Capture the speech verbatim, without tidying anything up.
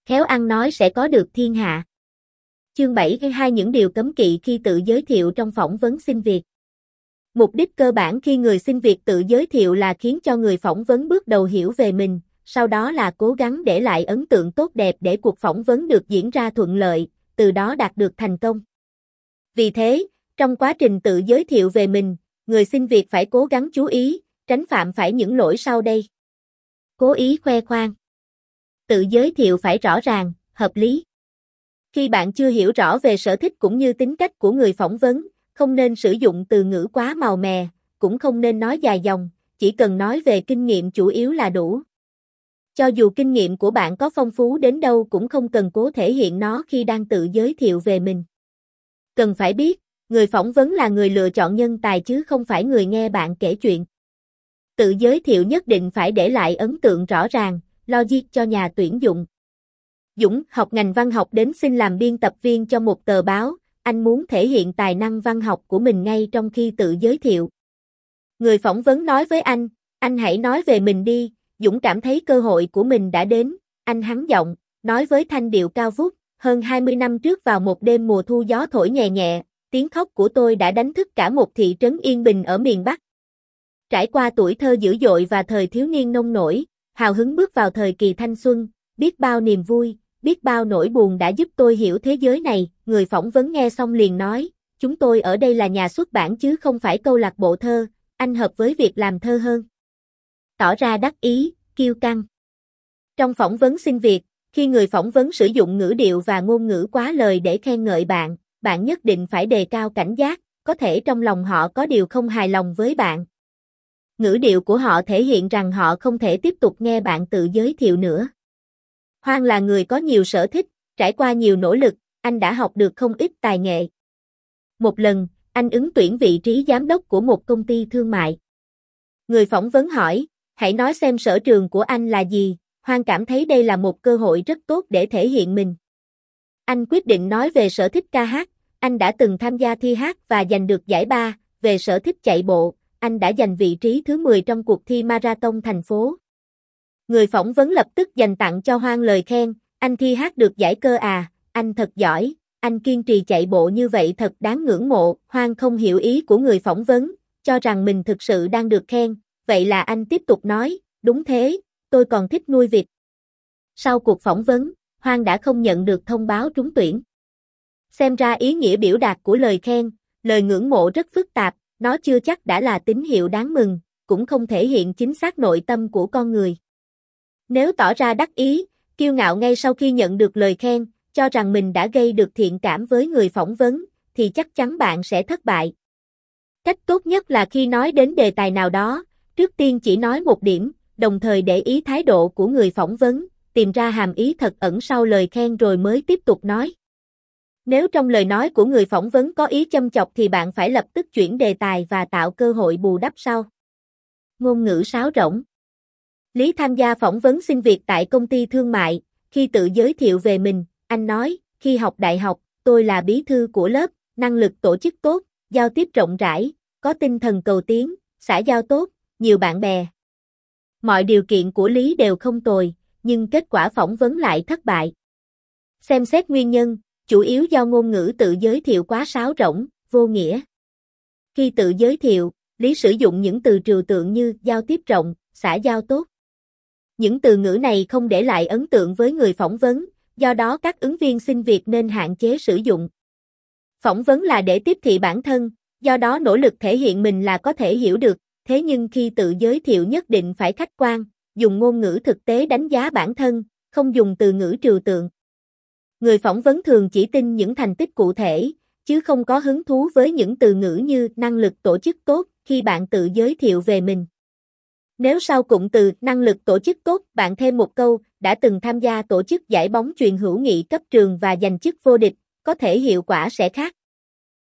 khéo ăn nói sẽ có được thiên hạ. Chương bảy hai Những điều cấm kỵ khi tự giới thiệu trong phỏng vấn xin việc. Mục đích cơ bản khi người xin việc tự giới thiệu là khiến cho người phỏng vấn bước đầu hiểu về mình, sau đó là cố gắng để lại ấn tượng tốt đẹp để cuộc phỏng vấn được diễn ra thuận lợi, từ đó đạt được thành công. Vì thế, trong quá trình tự giới thiệu về mình, người xin việc phải cố gắng chú ý, tránh phạm phải những lỗi sau đây. Cố ý khoe khoang. Tự giới thiệu phải rõ ràng, hợp lý. Khi bạn chưa hiểu rõ về sở thích cũng như tính cách của người phỏng vấn, không nên sử dụng từ ngữ quá màu mè, cũng không nên nói dài dòng, chỉ cần nói về kinh nghiệm chủ yếu là đủ. Cho dù kinh nghiệm của bạn có phong phú đến đâu cũng không cần cố thể hiện nó khi đang tự giới thiệu về mình. Cần phải biết, người phỏng vấn là người lựa chọn nhân tài chứ không phải người nghe bạn kể chuyện. Tự giới thiệu nhất định phải để lại ấn tượng rõ ràng, logic cho nhà tuyển dụng. Dũng học ngành văn học đến xin làm biên tập viên cho một tờ báo, anh muốn thể hiện tài năng văn học của mình ngay trong khi tự giới thiệu. Người phỏng vấn nói với anh, anh hãy nói về mình đi, Dũng cảm thấy cơ hội của mình đã đến, anh hắng giọng, nói với thanh điệu cao vút, hơn hai mươi năm trước vào một đêm mùa thu gió thổi nhẹ nhẹ, tiếng khóc của tôi đã đánh thức cả một thị trấn yên bình ở miền Bắc. Trải qua tuổi thơ dữ dội và thời thiếu niên nông nổi, hào hứng bước vào thời kỳ thanh xuân, biết bao niềm vui, biết bao nỗi buồn đã giúp tôi hiểu thế giới này. Người phỏng vấn nghe xong liền nói, chúng tôi ở đây là nhà xuất bản chứ không phải câu lạc bộ thơ, anh hợp với việc làm thơ hơn. Tỏ ra đắc ý, kiêu căng. Trong phỏng vấn xin việc, khi người phỏng vấn sử dụng ngữ điệu và ngôn ngữ quá lời để khen ngợi bạn, bạn nhất định phải đề cao cảnh giác, có thể trong lòng họ có điều không hài lòng với bạn. Ngữ điệu của họ thể hiện rằng họ không thể tiếp tục nghe bạn tự giới thiệu nữa. Hoang là người có nhiều sở thích, trải qua nhiều nỗ lực, anh đã học được không ít tài nghệ. Một lần, anh ứng tuyển vị trí giám đốc của một công ty thương mại. Người phỏng vấn hỏi, hãy nói xem sở trường của anh là gì. Hoang cảm thấy đây là một cơ hội rất tốt để thể hiện mình. Anh quyết định nói về sở thích ca hát, anh đã từng tham gia thi hát và giành được giải ba. Về sở thích chạy bộ, anh đã giành vị trí thứ mười trong cuộc thi marathon thành phố. Người phỏng vấn lập tức dành tặng cho Hoang lời khen, anh thi hát được giải cơ à, anh thật giỏi, anh kiên trì chạy bộ như vậy thật đáng ngưỡng mộ. Hoang không hiểu ý của người phỏng vấn, cho rằng mình thực sự đang được khen, vậy là anh tiếp tục nói, đúng thế, tôi còn thích nuôi vịt. Sau cuộc phỏng vấn, Hoang đã không nhận được thông báo trúng tuyển. Xem ra ý nghĩa biểu đạt của lời khen, lời ngưỡng mộ rất phức tạp, nó chưa chắc đã là tín hiệu đáng mừng, cũng không thể hiện chính xác nội tâm của con người. Nếu tỏ ra đắc ý, kiêu ngạo ngay sau khi nhận được lời khen, cho rằng mình đã gây được thiện cảm với người phỏng vấn, thì chắc chắn bạn sẽ thất bại. Cách tốt nhất là khi nói đến đề tài nào đó, trước tiên chỉ nói một điểm, đồng thời để ý thái độ của người phỏng vấn, tìm ra hàm ý thật ẩn sau lời khen rồi mới tiếp tục nói. Nếu trong lời nói của người phỏng vấn có ý châm chọc thì bạn phải lập tức chuyển đề tài và tạo cơ hội bù đắp sau. Ngôn ngữ sáo rỗng. Lý tham gia phỏng vấn xin việc tại công ty thương mại, khi tự giới thiệu về mình, anh nói, khi học đại học, tôi là bí thư của lớp, năng lực tổ chức tốt, giao tiếp rộng rãi, có tinh thần cầu tiến, xã giao tốt, nhiều bạn bè. Mọi điều kiện của Lý đều không tồi, nhưng kết quả phỏng vấn lại thất bại. Xem xét nguyên nhân, chủ yếu do ngôn ngữ tự giới thiệu quá sáo rỗng, vô nghĩa. Khi tự giới thiệu, Lý sử dụng những từ trừu tượng như giao tiếp rộng, xã giao tốt. Những từ ngữ này không để lại ấn tượng với người phỏng vấn, do đó các ứng viên xin việc nên hạn chế sử dụng. Phỏng vấn là để tiếp thị bản thân, do đó nỗ lực thể hiện mình là có thể hiểu được, thế nhưng khi tự giới thiệu nhất định phải khách quan, dùng ngôn ngữ thực tế đánh giá bản thân, không dùng từ ngữ trừu tượng. Người phỏng vấn thường chỉ tin những thành tích cụ thể, chứ không có hứng thú với những từ ngữ như năng lực tổ chức tốt khi bạn tự giới thiệu về mình. Nếu sau cụm từ năng lực tổ chức tốt bạn thêm một câu đã từng tham gia tổ chức giải bóng chuyền hữu nghị cấp trường và giành chức vô địch, có thể hiệu quả sẽ khác.